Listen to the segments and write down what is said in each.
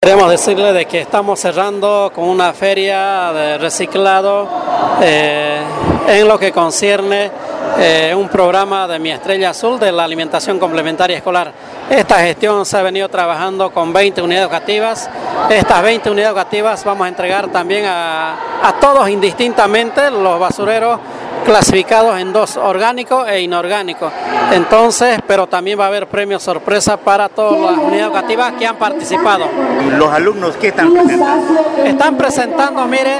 Queremos decirle de que estamos cerrando con una feria de reciclado en lo que concierne un programa de Mi Estrella Azul de la alimentación complementaria escolar. Esta gestión se ha venido trabajando con 20 unidades educativas. Estas 20 unidades educativas vamos a entregar también a todos indistintamente los basureros clasificados en dos, orgánicos e inorgánicos. Entonces, pero también va a haber premios sorpresa para todas las unidades educativas que han participado. ¿Los alumnos qué están presentando? Están presentando, mire,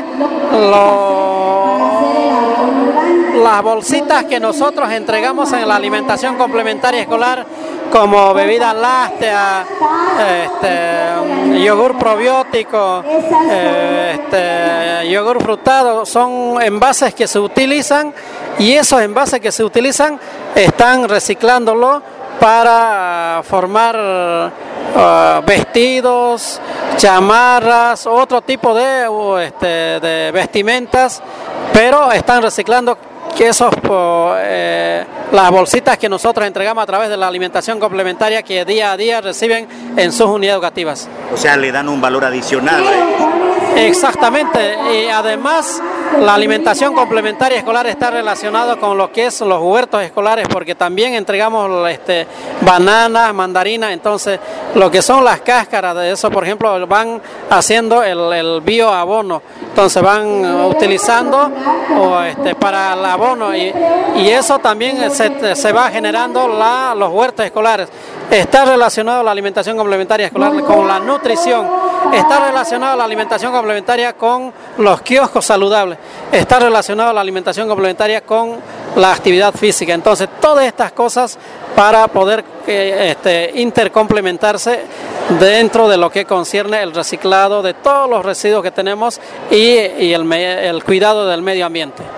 las bolsitas que nosotros entregamos en la alimentación complementaria escolar, como bebida láctea, yogur probiótico, yogur frutado. Son envases que se utilizan y esos envases que se utilizan están reciclándolo para formar vestidos, chamarras, otro tipo de vestimentas, pero están reciclando que las bolsitas que nosotros entregamos a través de la alimentación complementaria que día a día reciben en sus unidades educativas. O sea, le dan un valor adicional. Exactamente, y además la alimentación complementaria escolar está relacionada con lo que es los huertos escolares, porque también entregamos bananas, mandarinas. Entonces lo que son las cáscaras de eso, por ejemplo, van haciendo el bioabono, entonces van utilizando para el abono y eso también se va generando los huertos escolares. Está relacionado la alimentación complementaria escolar con la nutrición, está relacionado la alimentación complementaria con los kioscos saludables, está relacionado la alimentación complementaria con la actividad física. Entonces, todas estas cosas para poder intercomplementarse dentro de lo que concierne el reciclado de todos los residuos que tenemos y el cuidado del medio ambiente.